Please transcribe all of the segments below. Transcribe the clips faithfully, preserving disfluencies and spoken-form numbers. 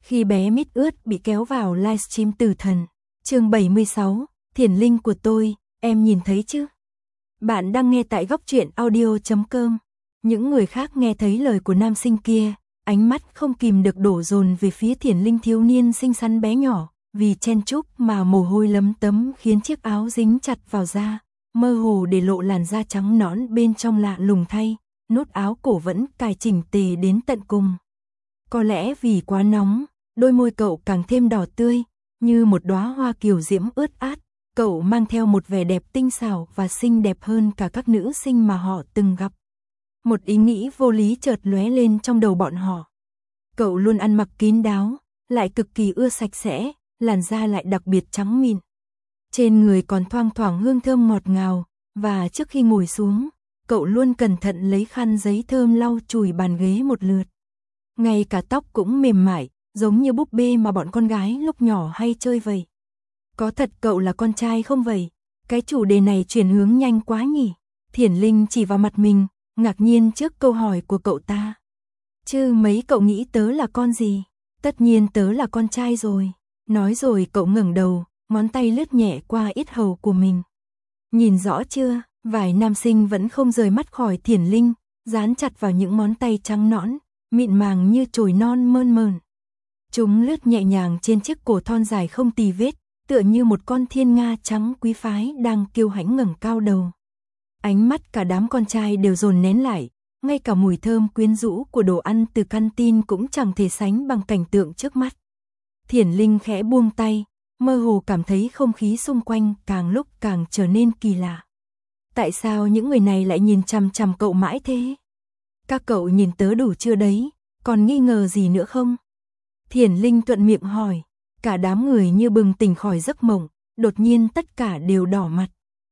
Khi bé mít ướt bị kéo vào livestream Tử Thần, chương bảy mươi sáu, Thiền Linh của tôi, em nhìn thấy chứ? Bạn đang nghe tại góc truyện audio chấm com. Những người khác nghe thấy lời của nam sinh kia, ánh mắt không kìm được đổ dồn về phía Thiền Linh thiếu niên xinh xắn bé nhỏ, vì chen chúc mà mồ hôi lấm tấm khiến chiếc áo dính chặt vào da, mơ hồ để lộ làn da trắng nõn bên trong lạ lùng thay, nút áo cổ vẫn cài chỉnh tề đến tận cùng. Có lẽ vì quá nóng, đôi môi cậu càng thêm đỏ tươi, như một đóa hoa kiều diễm ướt át, cậu mang theo một vẻ đẹp tinh xảo và xinh đẹp hơn cả các nữ sinh mà họ từng gặp. Một ý nghĩ vô lý chợt lóe lên trong đầu bọn họ. Cậu luôn ăn mặc kín đáo, lại cực kỳ ưa sạch sẽ, làn da lại đặc biệt trắng mịn. Trên người còn thoang thoảng hương thơm ngọt ngào, và trước khi ngồi xuống, cậu luôn cẩn thận lấy khăn giấy thơm lau chùi bàn ghế một lượt. Ngay cả tóc cũng mềm mại, giống như búp bê mà bọn con gái lúc nhỏ hay chơi vậy. Có thật cậu là con trai không vậy? Cái chủ đề này chuyển hướng nhanh quá nhỉ? Thiển Linh chỉ vào mặt mình, ngạc nhiên trước câu hỏi của cậu ta. Chứ mấy cậu nghĩ tớ là con gì? Tất nhiên tớ là con trai rồi. Nói rồi cậu ngẩng đầu, ngón tay lướt nhẹ qua yết hầu của mình. Nhìn rõ chưa? Vài nam sinh vẫn không rời mắt khỏi Thiển Linh, dán chặt vào những ngón tay trắng nõn, mịn màng như chồi non mơn mởn. Chúng lướt nhẹ nhàng trên chiếc cổ thon dài không tì vết, tựa như một con thiên nga trắng quý phái đang kiêu hãnh ngẩng cao đầu. Ánh mắt cả đám con trai đều dồn nén lại, ngay cả mùi thơm quyến rũ của đồ ăn từ canteen cũng chẳng thể sánh bằng cảnh tượng trước mắt. Thiển Linh khẽ buông tay, mơ hồ cảm thấy không khí xung quanh càng lúc càng trở nên kỳ lạ. Tại sao những người này lại nhìn chằm chằm cậu mãi thế? Các cậu nhìn tớ đủ chưa đấy, còn nghi ngờ gì nữa không? Thiển Linh thuận miệng hỏi, cả đám người như bừng tỉnh khỏi giấc mộng, đột nhiên tất cả đều đỏ mặt.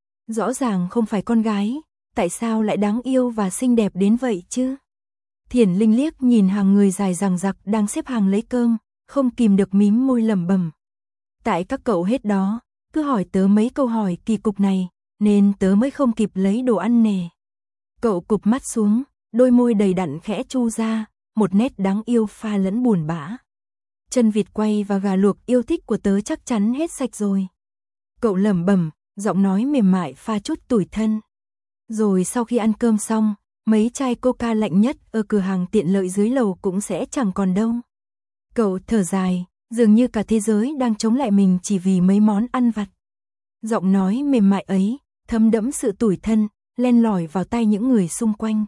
Rõ ràng không phải con gái, tại sao lại đáng yêu và xinh đẹp đến vậy chứ? Thiển Linh liếc nhìn hàng người dài dằng dặc đang xếp hàng lấy cơm, không kìm được mím môi lẩm bẩm. Tại các cậu hết đó, cứ hỏi tớ mấy câu hỏi kỳ cục này, nên tớ mới không kịp lấy đồ ăn nè. Cậu cụp mắt xuống, đôi môi đầy đặn khẽ chu ra, một nét đáng yêu pha lẫn buồn bã. Chân vịt quay và gà luộc yêu thích của tớ chắc chắn hết sạch rồi. Cậu lẩm bẩm, giọng nói mềm mại pha chút tủi thân. Rồi sau khi ăn cơm xong, mấy chai coca lạnh nhất ở cửa hàng tiện lợi dưới lầu cũng sẽ chẳng còn đâu. Cậu thở dài, dường như cả thế giới đang chống lại mình chỉ vì mấy món ăn vặt. Giọng nói mềm mại ấy, thấm đẫm sự tủi thân, len lỏi vào tai những người xung quanh.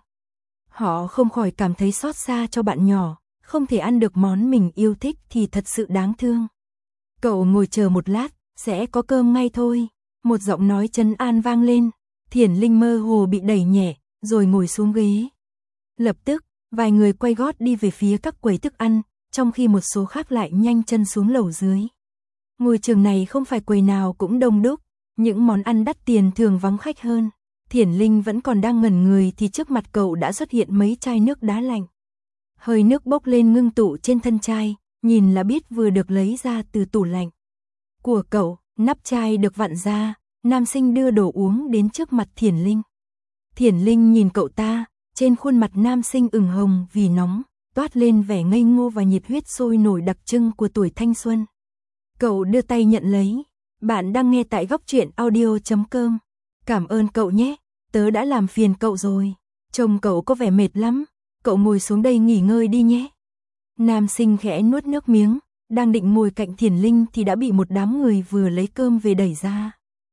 Họ không khỏi cảm thấy xót xa cho bạn nhỏ, không thể ăn được món mình yêu thích thì thật sự đáng thương. Cậu ngồi chờ một lát, sẽ có cơm ngay thôi. Một giọng nói trấn an vang lên, Thiển Linh mơ hồ bị đẩy nhẹ, rồi ngồi xuống ghế. Lập tức, vài người quay gót đi về phía các quầy thức ăn, trong khi một số khác lại nhanh chân xuống lầu dưới. Ngôi trường này không phải quầy nào cũng đông đúc, những món ăn đắt tiền thường vắng khách hơn. Thiển Linh vẫn còn đang ngẩn người thì trước mặt cậu đã xuất hiện mấy chai nước đá lạnh. Hơi nước bốc lên ngưng tụ trên thân chai, nhìn là biết vừa được lấy ra từ tủ lạnh. Của cậu, nắp chai được vặn ra, nam sinh đưa đồ uống đến trước mặt Thiển Linh. Thiển Linh nhìn cậu ta, trên khuôn mặt nam sinh ửng hồng vì nóng, toát lên vẻ ngây ngô và nhiệt huyết sôi nổi đặc trưng của tuổi thanh xuân. Cậu đưa tay nhận lấy, bạn đang nghe tại góc truyện audio chấm com. Cảm ơn cậu nhé, tớ đã làm phiền cậu rồi. Trông cậu có vẻ mệt lắm, cậu ngồi xuống đây nghỉ ngơi đi nhé. Nam sinh khẽ nuốt nước miếng, đang định ngồi cạnh Thiển Linh thì đã bị một đám người vừa lấy cơm về đẩy ra.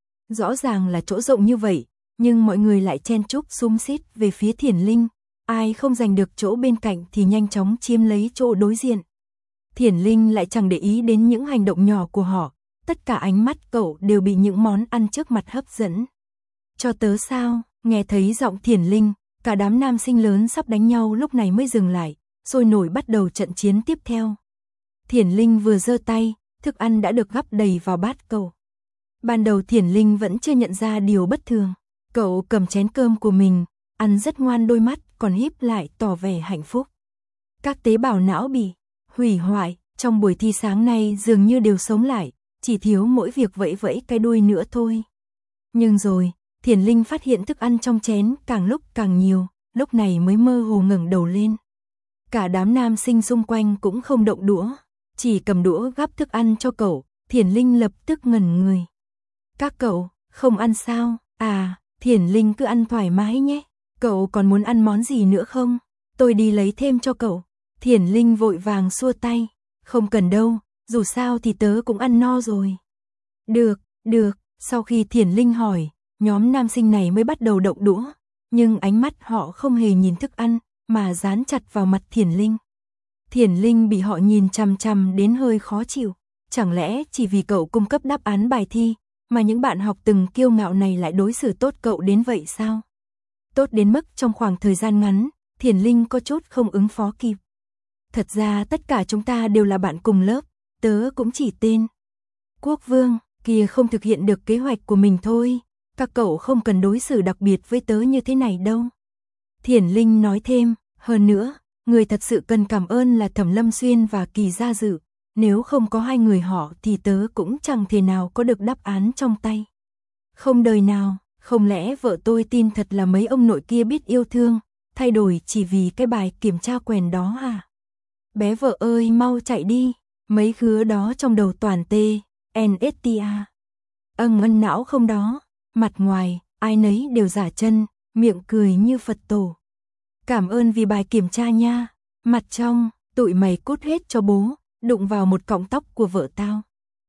Rõ ràng là chỗ rộng như vậy, nhưng mọi người lại chen chúc xúm xít về phía Thiển Linh. Ai không giành được chỗ bên cạnh thì nhanh chóng chiếm lấy chỗ đối diện. Thiển Linh lại chẳng để ý đến những hành động nhỏ của họ, tất cả ánh mắt cậu đều bị những món ăn trước mặt hấp dẫn. Cho tớ sao? Nghe thấy giọng Thiển Linh, cả đám nam sinh lớn sắp đánh nhau lúc này mới dừng lại, sôi nổi bắt đầu trận chiến tiếp theo. Thiển Linh vừa giơ tay, thức ăn đã được gắp đầy vào bát cậu. Ban đầu Thiển Linh vẫn chưa nhận ra điều bất thường. Cậu cầm chén cơm của mình, ăn rất ngoan, đôi mắt còn híp lại tỏ vẻ hạnh phúc. Các tế bào não bị hủy hoại trong buổi thi sáng nay dường như đều sống lại, chỉ thiếu mỗi việc vẫy vẫy cái đuôi nữa thôi. Nhưng rồi, Thiển Linh phát hiện thức ăn trong chén càng lúc càng nhiều, lúc này mới mơ hồ ngẩng đầu lên. Cả đám nam sinh xung quanh cũng không động đũa, chỉ cầm đũa gắp thức ăn cho cậu, Thiển Linh lập tức ngẩn người. Các cậu, không ăn sao? À, Thiển Linh cứ ăn thoải mái nhé. Cậu còn muốn ăn món gì nữa không? Tôi đi lấy thêm cho cậu. Thiển Linh vội vàng xua tay. Không cần đâu, dù sao thì tớ cũng ăn no rồi. Được, được, sau khi Thiển Linh hỏi, nhóm nam sinh này mới bắt đầu động đũa. Nhưng ánh mắt họ không hề nhìn thức ăn, mà dán chặt vào mặt Thiển Linh. Thiển Linh bị họ nhìn chằm chằm đến hơi khó chịu. Chẳng lẽ chỉ vì cậu cung cấp đáp án bài thi, mà những bạn học từng kiêu ngạo này lại đối xử tốt cậu đến vậy sao? Tốt đến mức trong khoảng thời gian ngắn, Thiển Linh có chút không ứng phó kịp. Thật ra tất cả chúng ta đều là bạn cùng lớp, tớ cũng chỉ tên Quốc Vương, kia không thực hiện được kế hoạch của mình thôi. Các cậu không cần đối xử đặc biệt với tớ như thế này đâu. Thiển Linh nói thêm, hơn nữa, người thật sự cần cảm ơn là Thẩm Lâm Xuyên và Kỳ Gia Dự. Nếu không có hai người họ thì tớ cũng chẳng thể nào có được đáp án trong tay. Không đời nào, không lẽ vợ tôi tin thật là mấy ông nội kia biết yêu thương, thay đổi chỉ vì cái bài kiểm tra quèn đó à? Bé vợ ơi mau chạy đi, mấy khứa đó trong đầu toàn T, N S T A. Âng ân não không đó, mặt ngoài, ai nấy đều giả chân, miệng cười như Phật tổ. Cảm ơn vì bài kiểm tra nha, mặt trong, tụi mày cút hết cho bố, đụng vào một cọng tóc của vợ tao.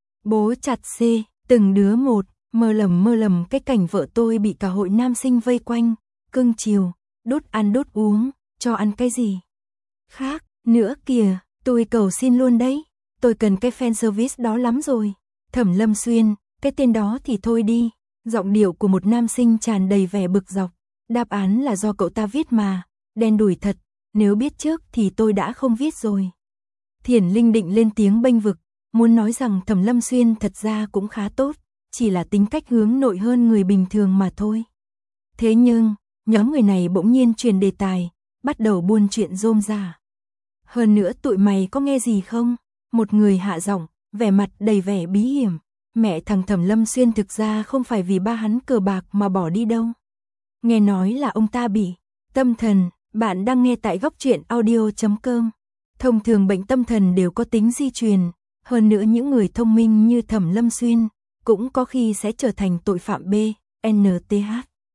Bố chặt C, từng đứa một, mơ lầm mơ lầm cái cảnh vợ tôi bị cả hội nam sinh vây quanh, cưng chiều, đốt ăn đốt uống, cho ăn cái gì khác nữa kìa, tôi cầu xin luôn đấy, tôi cần cái fan service đó lắm rồi. Thẩm Lâm Xuyên, cái tên đó thì thôi đi. Giọng điệu của một nam sinh tràn đầy vẻ bực dọc. Đáp án là do cậu ta viết mà, đen đủi thật, nếu biết trước thì tôi đã không viết rồi. Thiển Linh định lên tiếng bênh vực, muốn nói rằng Thẩm Lâm Xuyên thật ra cũng khá tốt, chỉ là tính cách hướng nội hơn người bình thường mà thôi. Thế nhưng, nhóm người này bỗng nhiên chuyển đề tài, bắt đầu buôn chuyện rôm rả. Hơn nữa tụi mày có nghe gì không? Một người hạ giọng, vẻ mặt đầy vẻ bí hiểm. Mẹ thằng Thẩm Lâm Xuyên thực ra không phải vì ba hắn cờ bạc mà bỏ đi đâu. Nghe nói là ông ta bị tâm thần. Bạn đang nghe tại góc truyện audio chấm com. Thông thường bệnh tâm thần đều có tính di truyền. Hơn nữa những người thông minh như Thẩm Lâm Xuyên cũng có khi sẽ trở thành tội phạm B, N T H.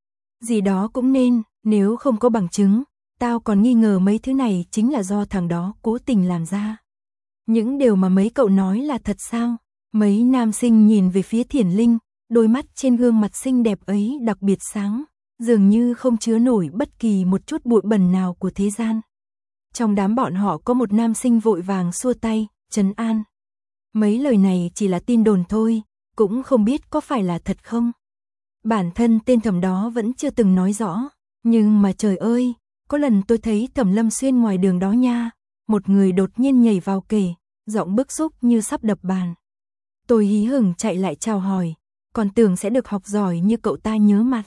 Gì đó cũng nên, nếu không có bằng chứng, tao còn nghi ngờ mấy thứ này chính là do thằng đó cố tình làm ra. Những điều mà mấy cậu nói là thật sao? Mấy nam sinh nhìn về phía Thiển Linh, đôi mắt trên gương mặt xinh đẹp ấy đặc biệt sáng, dường như không chứa nổi bất kỳ một chút bụi bẩn nào của thế gian. Trong đám bọn họ có một nam sinh vội vàng xua tay, trấn an. Mấy lời này chỉ là tin đồn thôi, cũng không biết có phải là thật không. Bản thân tên Thẩm đó vẫn chưa từng nói rõ, nhưng mà trời ơi, có lần tôi thấy Thẩm Lâm Xuyên ngoài đường đó nha, một người đột nhiên nhảy vào kề, giọng bức xúc như sắp đập bàn. Tôi hí hửng chạy lại chào hỏi, còn tưởng sẽ được học giỏi như cậu ta nhớ mặt.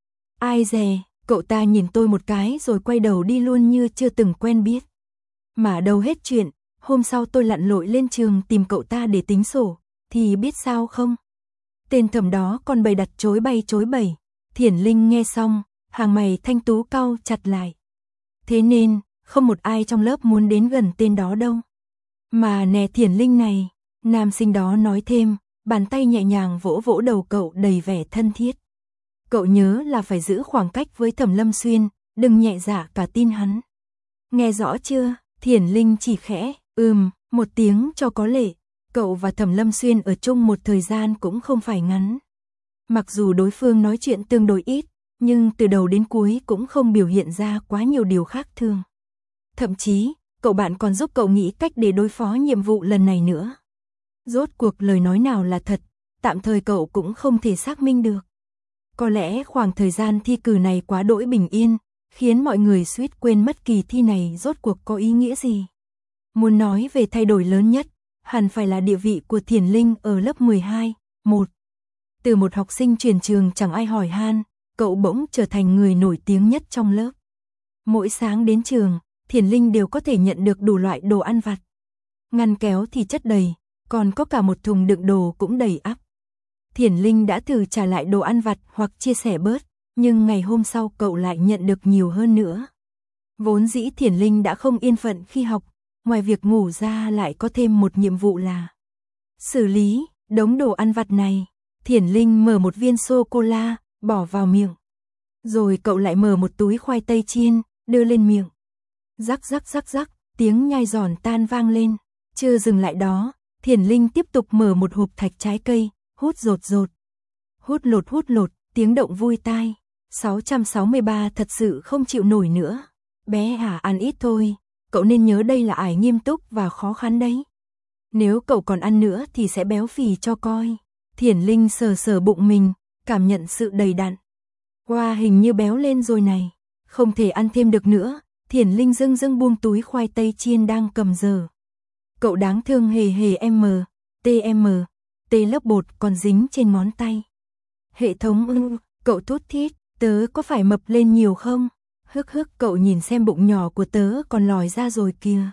Ai dè, cậu ta nhìn tôi một cái rồi quay đầu đi luôn như chưa từng quen biết. Mà đâu hết chuyện, hôm sau tôi lặn lội lên trường tìm cậu ta để tính sổ, thì biết sao không? Tên Thẩm đó còn bày đặt chối bay chối bẩy. Thiển Linh nghe xong, hàng mày thanh tú cau chặt lại. Thế nên, không một ai trong lớp muốn đến gần tên đó đâu. Mà nè Thiển Linh này, nam sinh đó nói thêm, bàn tay nhẹ nhàng vỗ vỗ đầu cậu đầy vẻ thân thiết. Cậu nhớ là phải giữ khoảng cách với Thẩm Lâm Xuyên, đừng nhẹ dạ cả tin hắn. Nghe rõ chưa? Thiển Linh chỉ khẽ, ừm, một tiếng cho có lệ. Cậu và Thẩm Lâm Xuyên ở chung một thời gian cũng không phải ngắn. Mặc dù đối phương nói chuyện tương đối ít, nhưng từ đầu đến cuối cũng không biểu hiện ra quá nhiều điều khác thường. Thậm chí, cậu bạn còn giúp cậu nghĩ cách để đối phó nhiệm vụ lần này nữa. Rốt cuộc lời nói nào là thật, tạm thời cậu cũng không thể xác minh được. Có lẽ khoảng thời gian thi cử này quá đỗi bình yên, khiến mọi người suýt quên mất kỳ thi này rốt cuộc có ý nghĩa gì. Muốn nói về thay đổi lớn nhất, hẳn phải là địa vị của Thiển Linh ở lớp mười hai, một. Từ một học sinh chuyển trường chẳng ai hỏi han, cậu bỗng trở thành người nổi tiếng nhất trong lớp. Mỗi sáng đến trường, Thiển Linh đều có thể nhận được đủ loại đồ ăn vặt. Ngăn kéo thì chất đầy, còn có cả một thùng đựng đồ cũng đầy ắp. Thiển Linh đã thử trả lại đồ ăn vặt hoặc chia sẻ bớt, nhưng ngày hôm sau cậu lại nhận được nhiều hơn nữa. Vốn dĩ Thiển Linh đã không yên phận khi học, ngoài việc ngủ ra lại có thêm một nhiệm vụ là xử lý đống đồ ăn vặt này. Thiển Linh mở một viên sô-cô-la, bỏ vào miệng. Rồi cậu lại mở một túi khoai tây chiên, đưa lên miệng. Rắc rắc rắc rắc, tiếng nhai giòn tan vang lên. Chưa dừng lại đó, Thiển Linh tiếp tục mở một hộp thạch trái cây, hút rột rột. Hút lột hút lột, tiếng động vui tai. sáu trăm sáu mươi ba thật sự không chịu nổi nữa. Bé hả, ăn ít thôi, cậu nên nhớ đây là ải nghiêm túc và khó khăn đấy. Nếu cậu còn ăn nữa thì sẽ béo phì cho coi. Thiển Linh sờ sờ bụng mình, cảm nhận sự đầy đặn. Wow, hình như béo lên rồi này. Không thể ăn thêm được nữa. Thiển Linh dưng dưng buông túi khoai tây chiên đang cầm giờ. Cậu đáng thương hề hề M, TM, T lớp bột còn dính trên ngón tay. Hệ thống ư, cậu thút thít, tớ có phải mập lên nhiều không? Hức hức, cậu nhìn xem bụng nhỏ của tớ còn lòi ra rồi kìa.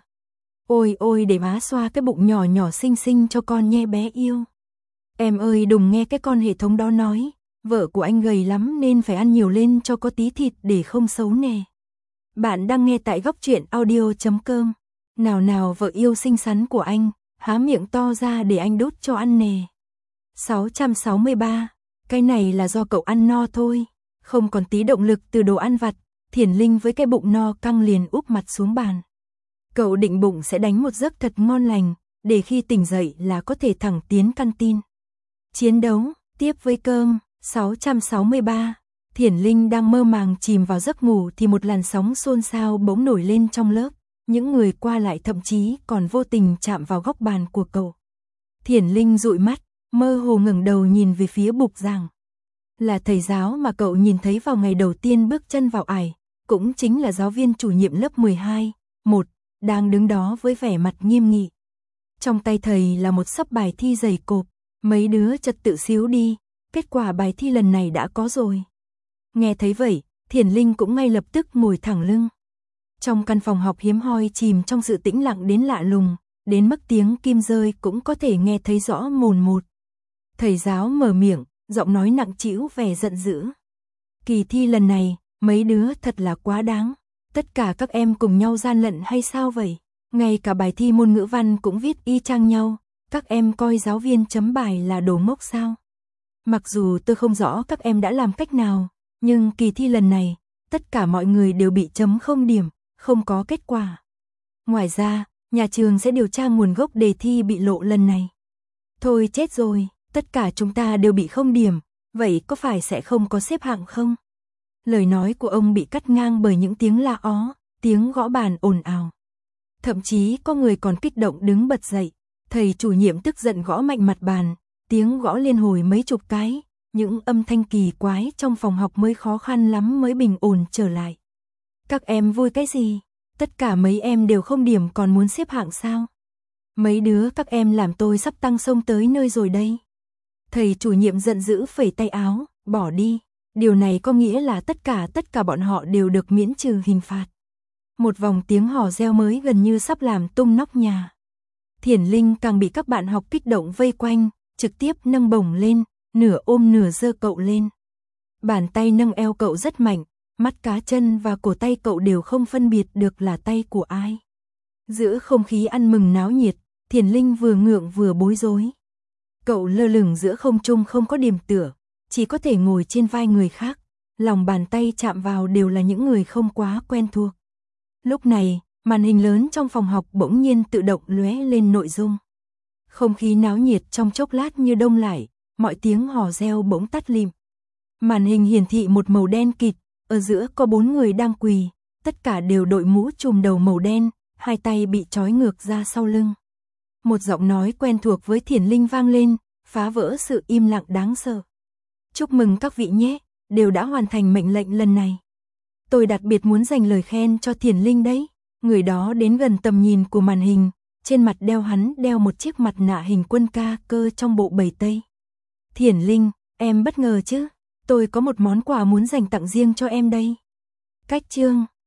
Ôi ôi, để má xoa cái bụng nhỏ nhỏ xinh xinh cho con nhé bé yêu. Em ơi, đừng nghe cái con hệ thống đó nói, vợ của anh gầy lắm nên phải ăn nhiều lên cho có tí thịt để không xấu nè. Bạn đang nghe tại góc truyện audio chấm com. Nào nào vợ yêu xinh xắn của anh, há miệng to ra để anh đút cho ăn nè. sáu trăm sáu mươi ba, cái này là do cậu ăn no thôi, không còn tí động lực từ đồ ăn vặt. Thiển Linh với cái bụng no căng liền úp mặt xuống bàn. Cậu định bụng sẽ đánh một giấc thật ngon lành, để khi tỉnh dậy là có thể thẳng tiến căn tin. Chiến đấu, tiếp với cơm. sáu trăm sáu mươi ba, Thiển Linh đang mơ màng chìm vào giấc ngủ thì một làn sóng xôn xao bỗng nổi lên trong lớp. Những người qua lại thậm chí còn vô tình chạm vào góc bàn của cậu. Thiển Linh dụi mắt, mơ hồ ngẩng đầu nhìn về phía bục giảng. Là thầy giáo mà cậu nhìn thấy vào ngày đầu tiên bước chân vào ải, cũng chính là giáo viên chủ nhiệm lớp mười hai, một, đang đứng đó với vẻ mặt nghiêm nghị. Trong tay thầy là một xấp bài thi dày cộp, mấy đứa trật tự xíu đi, kết quả bài thi lần này đã có rồi. Nghe thấy vậy, Thiển Linh cũng ngay lập tức ngồi thẳng lưng. Trong căn phòng học hiếm hoi chìm trong sự tĩnh lặng đến lạ lùng, đến mức tiếng kim rơi cũng có thể nghe thấy rõ mồn một. Thầy giáo mở miệng, giọng nói nặng trĩu vẻ giận dữ. Kỳ thi lần này, mấy đứa thật là quá đáng. Tất cả các em cùng nhau gian lận hay sao vậy? Ngay cả bài thi môn ngữ văn cũng viết y chang nhau. Các em coi giáo viên chấm bài là đồ ngốc sao? Mặc dù tôi không rõ các em đã làm cách nào, nhưng kỳ thi lần này, tất cả mọi người đều bị chấm không điểm, không có kết quả. Ngoài ra, nhà trường sẽ điều tra nguồn gốc đề thi bị lộ lần này. Thôi chết rồi, tất cả chúng ta đều bị không điểm, vậy có phải sẽ không có xếp hạng không? Lời nói của ông bị cắt ngang bởi những tiếng la ó, tiếng gõ bàn ồn ào. Thậm chí có người còn kích động đứng bật dậy. Thầy chủ nhiệm tức giận gõ mạnh mặt bàn, tiếng gõ liên hồi mấy chục cái, những âm thanh kỳ quái trong phòng học mới khó khăn lắm mới bình ổn trở lại. Các em vui cái gì? Tất cả mấy em đều không điểm còn muốn xếp hạng sao? Mấy đứa các em làm tôi sắp tăng sông tới nơi rồi đây. Thầy chủ nhiệm giận dữ phẩy tay áo, bỏ đi. Điều này có nghĩa là tất cả tất cả bọn họ đều được miễn trừ hình phạt. Một vòng tiếng hò reo mới gần như sắp làm tung nóc nhà. Thiển Linh càng bị các bạn học kích động vây quanh, trực tiếp nâng bổng lên, nửa ôm nửa giơ cậu lên. Bàn tay nâng eo cậu rất mạnh, mắt cá chân và cổ tay cậu đều không phân biệt được là tay của ai. Giữa không khí ăn mừng náo nhiệt, Thiển Linh vừa ngượng vừa bối rối. Cậu lơ lửng giữa không trung không có điểm tựa, chỉ có thể ngồi trên vai người khác, lòng bàn tay chạm vào đều là những người không quá quen thuộc. Lúc này, màn hình lớn trong phòng học bỗng nhiên tự động lóe lên nội dung. Không khí náo nhiệt trong chốc lát như đông lại, mọi tiếng hò reo bỗng tắt lịm. Màn hình hiển thị một màu đen kịt, ở giữa có bốn người đang quỳ, tất cả đều đội mũ trùm đầu màu đen, hai tay bị trói ngược ra sau lưng. Một giọng nói quen thuộc với Thiển Linh vang lên, phá vỡ sự im lặng đáng sợ. Chúc mừng các vị nhé, đều đã hoàn thành mệnh lệnh lần này. Tôi đặc biệt muốn dành lời khen cho Thiển Linh đấy. Người đó đến gần tầm nhìn của màn hình, trên mặt đeo hắn đeo một chiếc mặt nạ hình quân ca cơ trong bộ bầy tây. Thiển Linh, em bất ngờ chứ? Tôi có một món quà muốn dành tặng riêng cho em đây. Cách chương